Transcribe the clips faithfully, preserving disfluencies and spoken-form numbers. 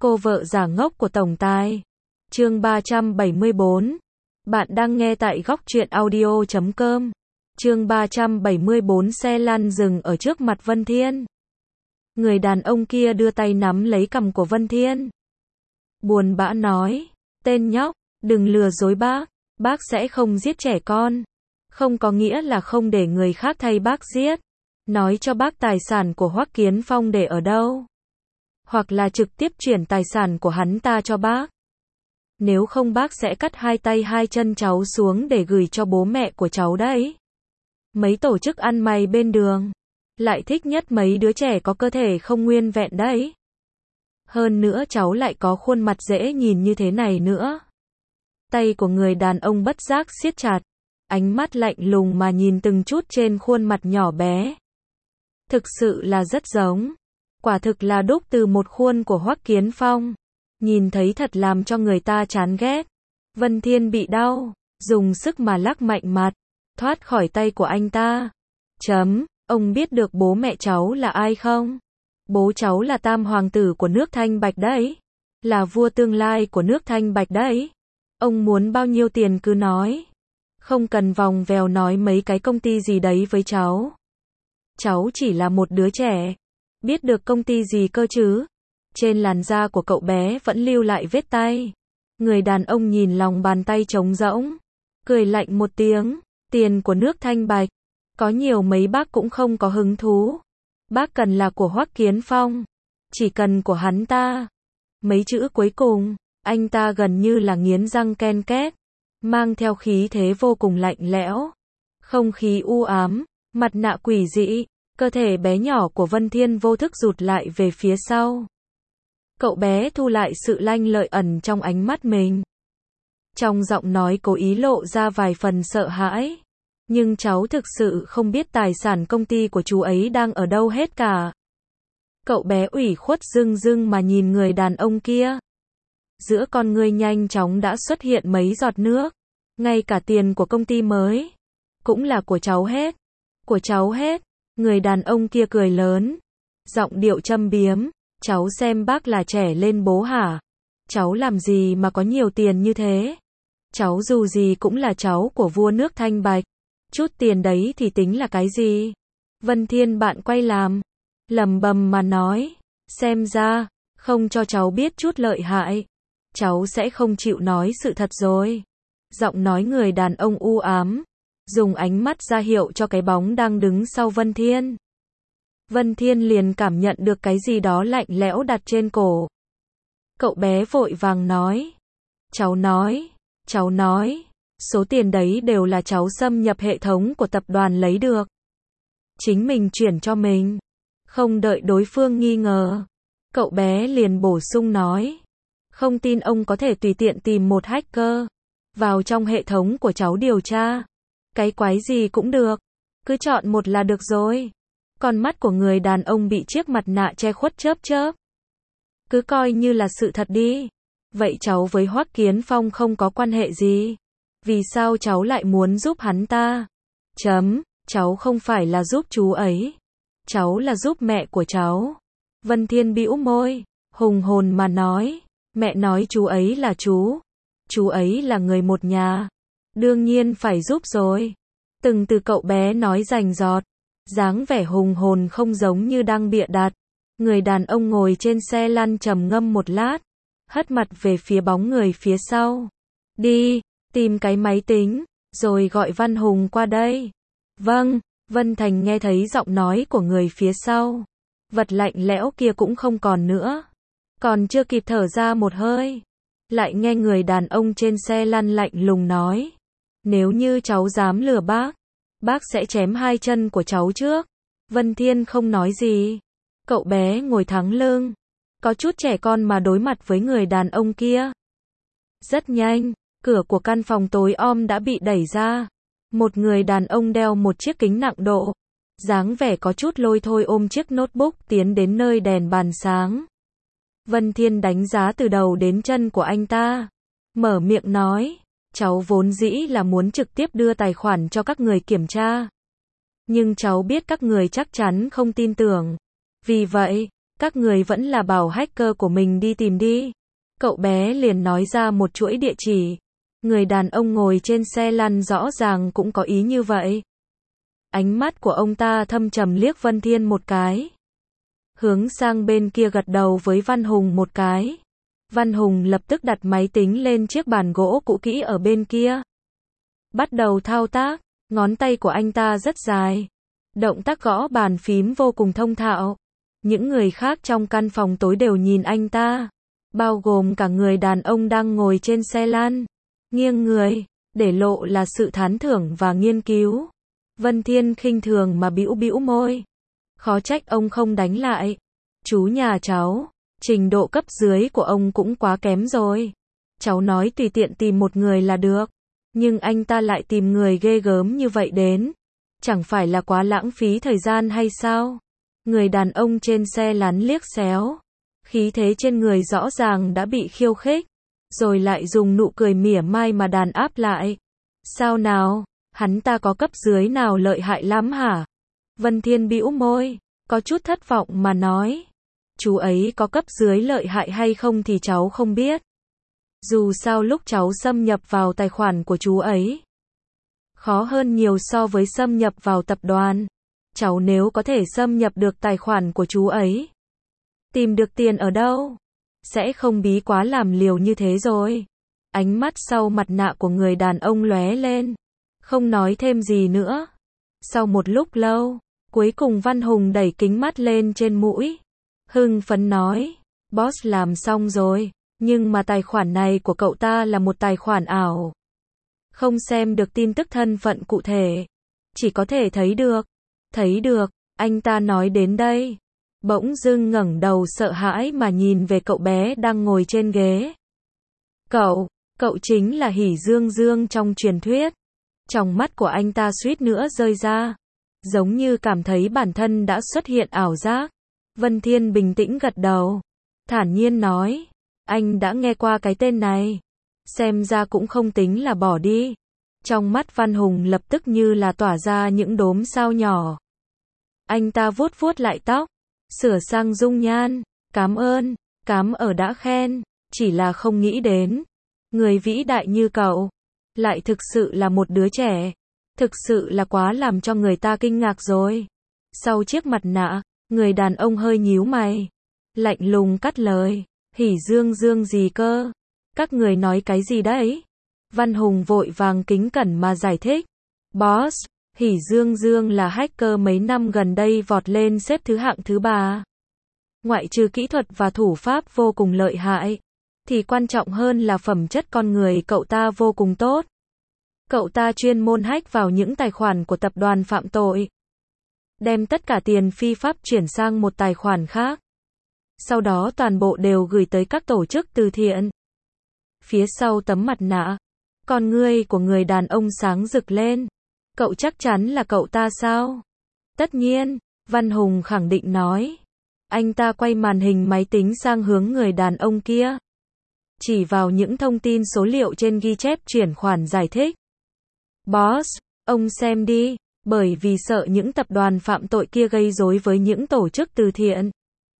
Cô vợ giả ngốc của tổng tài. Chương ba trăm bảy mươi bốn. Bạn đang nghe tại góc truyện audio chấm com. Chương ba trăm bảy mươi bốn. Xe lăn dừng ở trước mặt Vân Thiên. Người đàn ông kia đưa tay nắm lấy cằm của Vân Thiên. Buồn bã nói, tên nhóc, đừng lừa dối bác, bác sẽ không giết trẻ con. Không có nghĩa là không để người khác thay bác giết. Nói cho bác tài sản của Hoắc Kiến Phong để ở đâu. Hoặc là trực tiếp chuyển tài sản của hắn ta cho bác. Nếu không bác sẽ cắt hai tay hai chân cháu xuống để gửi cho bố mẹ của cháu đấy. Mấy tổ chức ăn mày bên đường lại thích nhất mấy đứa trẻ có cơ thể không nguyên vẹn đấy. Hơn nữa cháu lại có khuôn mặt dễ nhìn như thế này nữa. Tay của người đàn ông bất giác siết chặt, ánh mắt lạnh lùng mà nhìn từng chút trên khuôn mặt nhỏ bé. Thực sự là rất giống. Quả thực là đúc từ một khuôn của Hoắc Kiến Phong. Nhìn thấy thật làm cho người ta chán ghét. Vân Thiên bị đau, dùng sức mà lắc mạnh mặt, thoát khỏi tay của anh ta. Chấm, ông biết được bố mẹ cháu là ai không? Bố cháu là tam hoàng tử của nước Thanh Bạch đấy. Là vua tương lai của nước Thanh Bạch đấy. Ông muốn bao nhiêu tiền cứ nói. Không cần vòng vèo nói mấy cái công ty gì đấy với cháu. Cháu chỉ là một đứa trẻ. Biết được công ty gì cơ chứ? Trên làn da của cậu bé vẫn lưu lại vết tay. Người đàn ông nhìn lòng bàn tay trống rỗng, cười lạnh một tiếng. Tiền của nước Thanh Bạch, có nhiều mấy bác cũng không có hứng thú. Bác cần là của Hoắc Kiến Phong. Chỉ cần của hắn ta. Mấy chữ cuối cùng, anh ta gần như là nghiến răng ken két, mang theo khí thế vô cùng lạnh lẽo. Không khí u ám, mặt nạ quỷ dị. Cơ thể bé nhỏ của Vân Thiên vô thức rụt lại về phía sau. Cậu bé thu lại sự lanh lợi ẩn trong ánh mắt mình. Trong giọng nói cố ý lộ ra vài phần sợ hãi. Nhưng cháu thực sự không biết tài sản công ty của chú ấy đang ở đâu hết cả. Cậu bé ủy khuất rưng rưng mà nhìn người đàn ông kia. Giữa con ngươi nhanh chóng đã xuất hiện mấy giọt nước. Ngay cả tiền của công ty mới cũng là của cháu hết. Của cháu hết. Người đàn ông kia cười lớn, giọng điệu châm biếm, cháu xem bác là trẻ lên bố hả? Cháu làm gì mà có nhiều tiền như thế? Cháu dù gì cũng là cháu của vua nước Thanh Bạch, chút tiền đấy thì tính là cái gì? Vân Thiên bạn quay làm, lầm bầm mà nói, xem ra, không cho cháu biết chút lợi hại, cháu sẽ không chịu nói sự thật rồi. Giọng nói người đàn ông u ám. Dùng ánh mắt ra hiệu cho cái bóng đang đứng sau Vân Thiên. Vân Thiên liền cảm nhận được cái gì đó lạnh lẽo đặt trên cổ. Cậu bé vội vàng nói. Cháu nói, cháu nói, số tiền đấy đều là cháu xâm nhập hệ thống của tập đoàn lấy được. Chính mình chuyển cho mình. Không đợi đối phương nghi ngờ. Cậu bé liền bổ sung nói. Không tin ông có thể tùy tiện tìm một hacker vào trong hệ thống của cháu điều tra. Cái quái gì cũng được. Cứ chọn một là được rồi. Con mắt của người đàn ông bị chiếc mặt nạ che khuất chớp chớp. Cứ coi như là sự thật đi. Vậy cháu với Hoắc Kiến Phong không có quan hệ gì? Vì sao cháu lại muốn giúp hắn ta? Chấm, cháu không phải là giúp chú ấy. Cháu là giúp mẹ của cháu. Vân Thiên bĩu môi, hùng hồn mà nói. Mẹ nói chú ấy là chú. Chú ấy là người một nhà. Đương nhiên phải giúp rồi. Từng từ cậu bé nói rành rọt. Dáng vẻ hùng hồn không giống như đang bịa đặt. Người đàn ông ngồi trên xe lăn trầm ngâm một lát. Hất mặt về phía bóng người phía sau. Đi, tìm cái máy tính, rồi gọi Văn Hùng qua đây. Vâng, Vân Thành nghe thấy giọng nói của người phía sau. Vật lạnh lẽo kia cũng không còn nữa. Còn chưa kịp thở ra một hơi. Lại nghe người đàn ông trên xe lăn lạnh lùng nói. Nếu như cháu dám lừa bác, bác sẽ chém hai chân của cháu trước. Vân Thiên không nói gì. Cậu bé ngồi thẳng lưng. Có chút trẻ con mà đối mặt với người đàn ông kia. Rất nhanh, cửa của căn phòng tối om đã bị đẩy ra. Một người đàn ông đeo một chiếc kính nặng độ. Dáng vẻ có chút lôi thôi ôm chiếc notebook tiến đến nơi đèn bàn sáng. Vân Thiên đánh giá từ đầu đến chân của anh ta. Mở miệng nói. Cháu vốn dĩ là muốn trực tiếp đưa tài khoản cho các người kiểm tra. Nhưng cháu biết các người chắc chắn không tin tưởng. Vì vậy, Các người vẫn là bảo hacker của mình đi tìm đi. Cậu bé liền nói ra một chuỗi địa chỉ. Người đàn ông ngồi trên xe lăn rõ ràng cũng có ý như vậy. Ánh mắt của ông ta thâm trầm liếc Vân Thiên một cái. Hướng sang bên kia gật đầu với Văn Hùng một cái. Văn Hùng lập tức đặt máy tính lên chiếc bàn gỗ cũ kỹ ở bên kia. Bắt đầu thao tác, ngón tay của anh ta rất dài. Động tác gõ bàn phím vô cùng thông thạo. Những người khác trong căn phòng tối đều nhìn anh ta. Bao gồm cả người đàn ông đang ngồi trên xe lăn. Nghiêng người, để lộ là sự thán thưởng và nghiên cứu. Vân Thiên khinh thường mà bĩu bĩu môi. Khó trách ông không đánh lại. Chú nhà cháu, trình độ cấp dưới của ông cũng quá kém rồi. Cháu nói tùy tiện tìm một người là được. Nhưng anh ta lại tìm người ghê gớm như vậy đến. Chẳng phải là quá lãng phí thời gian hay sao? Người đàn ông trên xe lăn liếc xéo. Khí thế trên người rõ ràng đã bị khiêu khích. Rồi lại dùng nụ cười mỉa mai mà đàn áp lại. Sao nào? Hắn ta có cấp dưới nào lợi hại lắm hả? Vân Thiên bĩu môi, có chút thất vọng mà nói. Chú ấy có cấp dưới lợi hại hay không thì cháu không biết. Dù sao lúc cháu xâm nhập vào tài khoản của chú ấy, khó hơn nhiều so với xâm nhập vào tập đoàn. Cháu nếu có thể xâm nhập được tài khoản của chú ấy, tìm được tiền ở đâu, sẽ không bí quá làm liều như thế rồi. Ánh mắt sau mặt nạ của người đàn ông lóe lên, không nói thêm gì nữa. Sau một lúc lâu, cuối cùng Văn Hùng đẩy kính mắt lên trên mũi. Hưng phấn nói, boss làm xong rồi, nhưng mà tài khoản này của cậu ta là một tài khoản ảo. Không xem được tin tức thân phận cụ thể. Chỉ có thể thấy được. Thấy được, anh ta nói đến đây. Bỗng dưng ngẩng đầu sợ hãi mà nhìn về cậu bé đang ngồi trên ghế. Cậu, cậu chính là Hỉ Dương Dương trong truyền thuyết. Trong mắt của anh ta suýt nữa rơi ra. Giống như cảm thấy bản thân đã xuất hiện ảo giác. Vân Thiên bình tĩnh gật đầu. Thản nhiên nói. Anh đã nghe qua cái tên này. Xem ra cũng không tính là bỏ đi. Trong mắt Văn Hùng lập tức như là tỏa ra những đốm sao nhỏ. Anh ta vuốt vuốt lại tóc. Sửa sang dung nhan. Cám ơn. Cám ở đã khen. Chỉ là không nghĩ đến. Người vĩ đại như cậu. Lại thực sự là một đứa trẻ. Thực sự là quá làm cho người ta kinh ngạc rồi. Sau chiếc mặt nạ, người đàn ông hơi nhíu mày. Lạnh lùng cắt lời. Hỉ Dương Dương gì cơ? Các người nói cái gì đấy? Văn Hùng vội vàng kính cẩn mà giải thích. Boss, Hỉ Dương Dương là hacker mấy năm gần đây vọt lên xếp thứ hạng thứ ba. Ngoại trừ kỹ thuật và thủ pháp vô cùng lợi hại, thì quan trọng hơn là phẩm chất con người cậu ta vô cùng tốt. Cậu ta chuyên môn hack vào những tài khoản của tập đoàn phạm tội. Đem tất cả tiền phi pháp chuyển sang một tài khoản khác. Sau đó toàn bộ đều gửi tới các tổ chức từ thiện. Phía sau tấm mặt nạ, con ngươi của người đàn ông sáng rực lên. Cậu chắc chắn là cậu ta sao? Tất nhiên, Văn Hùng khẳng định nói. Anh ta quay màn hình máy tính sang hướng người đàn ông kia. Chỉ vào những thông tin số liệu trên ghi chép chuyển khoản giải thích. Boss, ông xem đi, bởi vì sợ những tập đoàn phạm tội kia gây rối với những tổ chức từ thiện.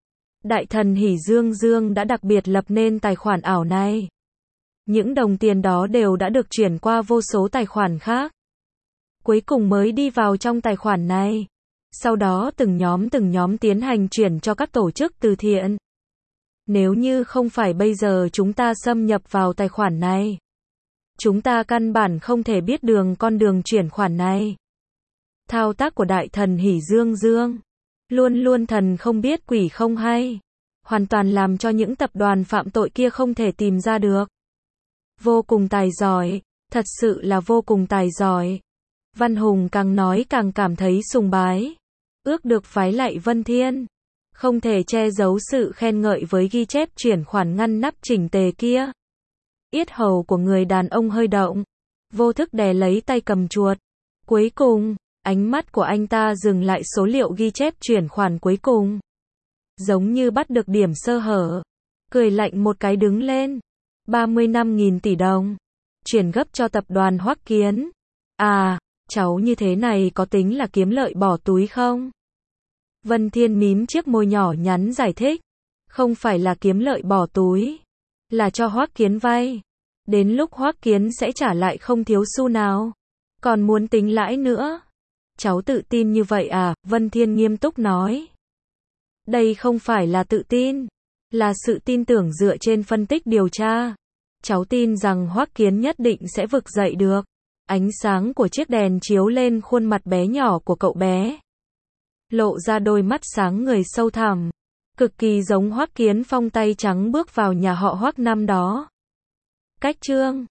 Đại thần Hỉ Dương Dương đã đặc biệt lập nên tài khoản ảo này. Những đồng tiền đó đều đã được chuyển qua vô số tài khoản khác. Cuối cùng mới đi vào trong tài khoản này. Sau đó từng nhóm từng nhóm tiến hành chuyển cho các tổ chức từ thiện. Nếu như không phải bây giờ chúng ta xâm nhập vào tài khoản này, chúng ta căn bản không thể biết đường con đường chuyển khoản này. Thao tác của đại thần Hỉ Dương Dương, luôn luôn thần không biết quỷ không hay, hoàn toàn làm cho những tập đoàn phạm tội kia không thể tìm ra được. Vô cùng tài giỏi, thật sự là vô cùng tài giỏi. Văn Hùng càng nói càng cảm thấy sùng bái. Ước được phái lại Vân Thiên. Không thể che giấu sự khen ngợi với ghi chép chuyển khoản ngăn nắp chỉnh tề kia. Yết hầu của người đàn ông hơi động. Vô thức đè lấy tay cầm chuột. Cuối cùng, ánh mắt của anh ta dừng lại số liệu ghi chép chuyển khoản cuối cùng. Giống như bắt được điểm sơ hở. Cười lạnh một cái đứng lên. ba mươi lăm nghìn tỷ đồng. Chuyển gấp cho tập đoàn Hoắc Kiến. À, cháu như thế này có tính là kiếm lợi bỏ túi không? Vân Thiên mím chiếc môi nhỏ nhắn giải thích. Không phải là kiếm lợi bỏ túi. Là cho Hoắc Kiến vay. Đến lúc Hoắc Kiến sẽ trả lại không thiếu xu nào. Còn muốn tính lãi nữa. Cháu tự tin như vậy à? Vân Thiên nghiêm túc nói. Đây không phải là tự tin. Là sự tin tưởng dựa trên phân tích điều tra. Cháu tin rằng Hoắc Kiến nhất định sẽ vực dậy được. Ánh sáng của chiếc đèn chiếu lên khuôn mặt bé nhỏ của cậu bé. Lộ ra đôi mắt sáng người sâu thẳm. Cực kỳ giống Hoắc Kiến Phong tay trắng bước vào nhà họ Hoắc năm đó. Cách chương